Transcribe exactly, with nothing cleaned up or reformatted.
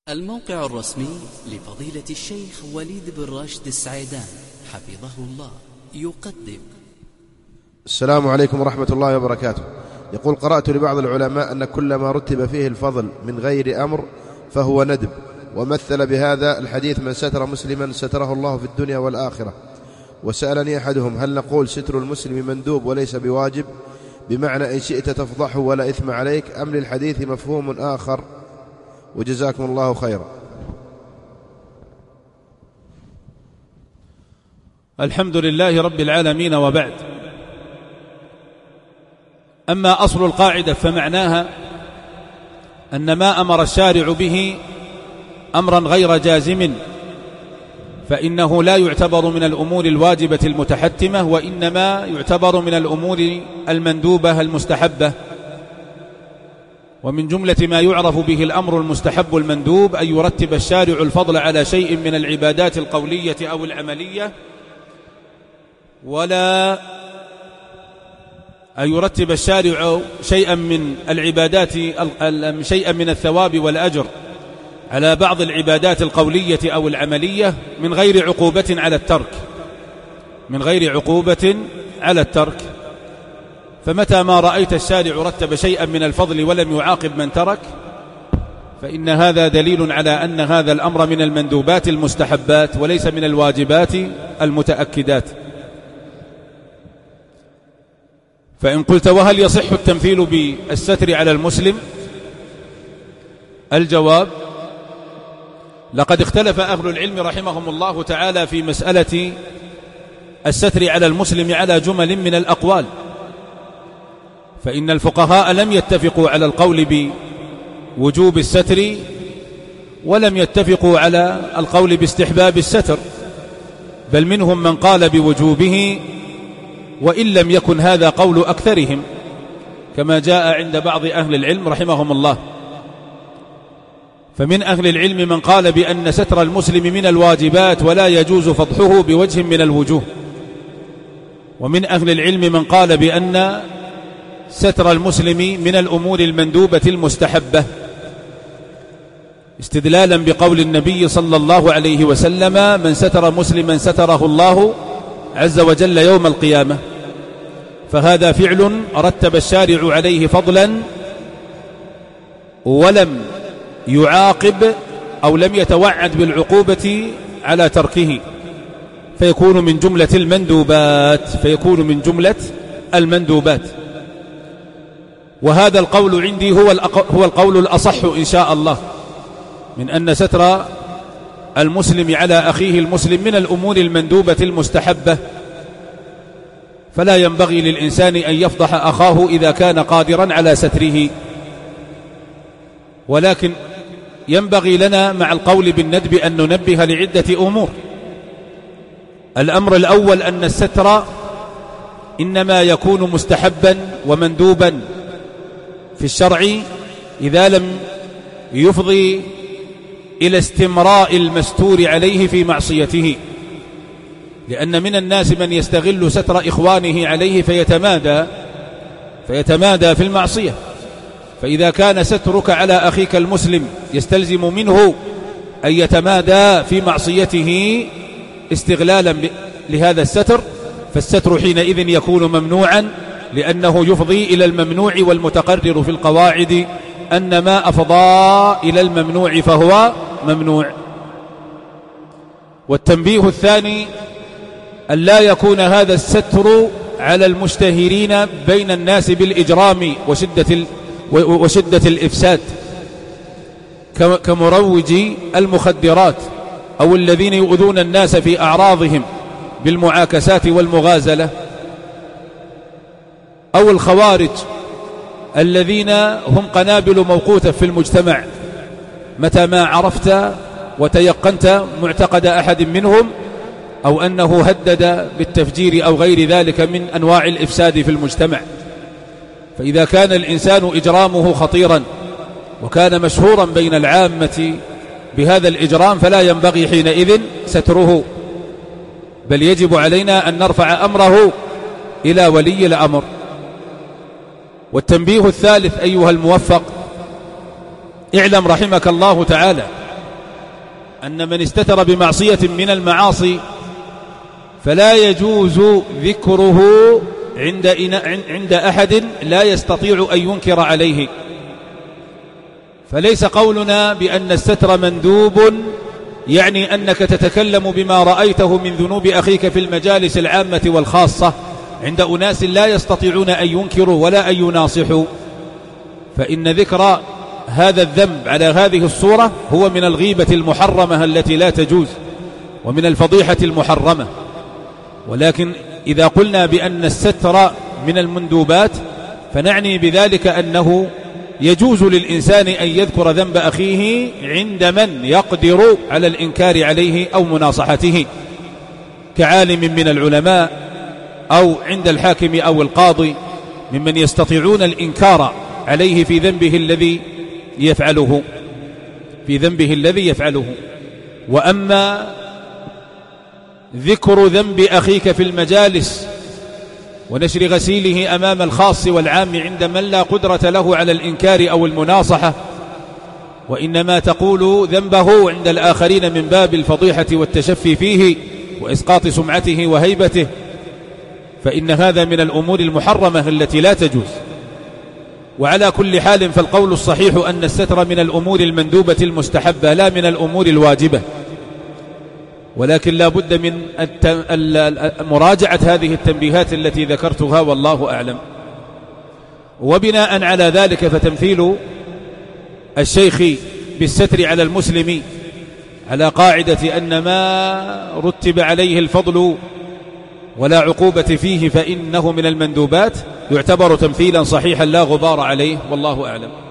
الموقع الرسمي لفضيلة الشيخ وليد بن راشد السعيدان حفظه الله يقدم. السلام عليكم ورحمة الله وبركاته. يقول: قرأت لبعض العلماء أن كل ما رتب فيه الفضل من غير أمر فهو ندب، ومثل بهذا الحديث: من ستر مسلما ستره الله في الدنيا والآخرة. وسألني أحدهم: هل نقول ستر المسلم مندوب وليس بواجب، بمعنى إن شئت تفضحه ولا إثم عليك، أم للحديث مفهوم آخر؟ وجزاكم الله خيرا. الحمد لله رب العالمين، وبعد. أما أصل القاعدة فمعناها أن ما أمر الشارع به أمرا غير جازم فإنه لا يعتبر من الأمور الواجبة المتحتمة، وإنما يعتبر من الأمور المندوبة المستحبة. ومن جملة ما يعرف به الأمر المستحب المندوب أن يرتب الشارع الفضل على شيء من العبادات القولية أو العملية، ولا أن يرتب الشارع شيئا من العبادات شيئا من الثواب والأجر على بعض العبادات القولية أو العملية من غير عقوبة على الترك من غير عقوبة على الترك فمتى ما رأيت الشارع رتب شيئا من الفضل ولم يعاقب من ترك، فإن هذا دليل على أن هذا الأمر من المندوبات المستحبات وليس من الواجبات المتأكدات. فإن قلت: وهل يصح التمثيل بالستر على المسلم؟ الجواب: لقد اختلف أهل العلم رحمهم الله تعالى في مسألة الستر على المسلم على جمل من الأقوال، فإن الفقهاء لم يتفقوا على القول بوجوب الستر، ولم يتفقوا على القول باستحباب الستر، بل منهم من قال بوجوبه، وإن لم يكن هذا قول أكثرهم، كما جاء عند بعض أهل العلم رحمهم الله. فمن أهل العلم من قال بأن ستر المسلم من الواجبات ولا يجوز فضحه بوجه من الوجوه، ومن أهل العلم من قال بأن ستر المسلم من الأمور المندوبة المستحبة، استدلالا بقول النبي صلى الله عليه وسلم: من ستر مسلما ستره الله عز وجل يوم القيامة. فهذا فعل رتب الشارع عليه فضلا ولم يعاقب أو لم يتوعد بالعقوبة على تركه، فيكون من جملة المندوبات فيكون من جملة المندوبات وهذا القول عندي هو هو القول الأصح إن شاء الله، من أن ستر المسلم على أخيه المسلم من الأمور المندوبة المستحبة، فلا ينبغي للإنسان أن يفضح أخاه إذا كان قادرا على ستره. ولكن ينبغي لنا مع القول بالندب أن ننبه لعدة أمور. الأمر الأول أن الستر إنما يكون مستحبا ومندوبا في الشرع إذا لم يفضي إلى استمراء المستور عليه في معصيته، لأن من الناس من يستغل ستر إخوانه عليه فيتمادى فيتمادى في المعصية. فإذا كان سترك على أخيك المسلم يستلزم منه أن يتمادى في معصيته استغلالا لهذا الستر، فالستر حينئذ يكون ممنوعا، لأنه يفضي إلى الممنوع، والمتقرر في القواعد أن ما أفضى إلى الممنوع فهو ممنوع. والتنبيه الثاني أن لا يكون هذا الستر على المشتهرين بين الناس بالإجرام وشدة, وشدة الإفساد كمروجي المخدرات أو الذين يؤذون الناس في أعراضهم بالمعاكسات والمغازلة، أو الخوارج الذين هم قنابل موقوتة في المجتمع. متى ما عرفت وتيقنت معتقد أحد منهم أو أنه هدد بالتفجير أو غير ذلك من أنواع الإفساد في المجتمع، فإذا كان الإنسان إجرامه خطيرا وكان مشهورا بين العامة بهذا الإجرام، فلا ينبغي حينئذ ستره، بل يجب علينا أن نرفع أمره إلى ولي الأمر. والتنبيه الثالث أيها الموفق: اعلم رحمك الله تعالى أن من استتر بمعصية من المعاصي فلا يجوز ذكره عند عند أحد لا يستطيع أن ينكر عليه. فليس قولنا بأن الستر مندوب يعني أنك تتكلم بما رأيته من ذنوب أخيك في المجالس العامة والخاصة عند أناس لا يستطيعون أن ينكروا ولا أن يناصحوا، فإن ذكر هذا الذنب على هذه الصورة هو من الغيبة المحرمة التي لا تجوز ومن الفضيحة المحرمة. ولكن إذا قلنا بأن الستر من المندوبات فنعني بذلك أنه يجوز للإنسان أن يذكر ذنب أخيه عند من يقدر على الإنكار عليه أو مناصحته كعالم من العلماء أو عند الحاكم أو القاضي ممن يستطيعون الإنكار عليه في ذنبه الذي يفعله في ذنبه الذي يفعله. وأما ذكر ذنب أخيك في المجالس ونشر غسيله أمام الخاص والعام عند من لا قدرة له على الإنكار أو المناصحة، وإنما تقول ذنبه عند الآخرين من باب الفضيحة والتشفي فيه وإسقاط سمعته وهيبته، فإن هذا من الأمور المحرمة التي لا تجوز. وعلى كل حال فالقول الصحيح أن الستر من الأمور المندوبة المستحبة لا من الأمور الواجبة، ولكن لا بد من مراجعة هذه التنبيهات التي ذكرتها والله أعلم. وبناء على ذلك فتمثيل الشيخ بالستر على المسلم على قاعدة أن ما رتب عليه الفضل ولا عقوبة فيه فإنه من المندوبات يعتبر تمثيلا صحيحا لا غبار عليه والله أعلم.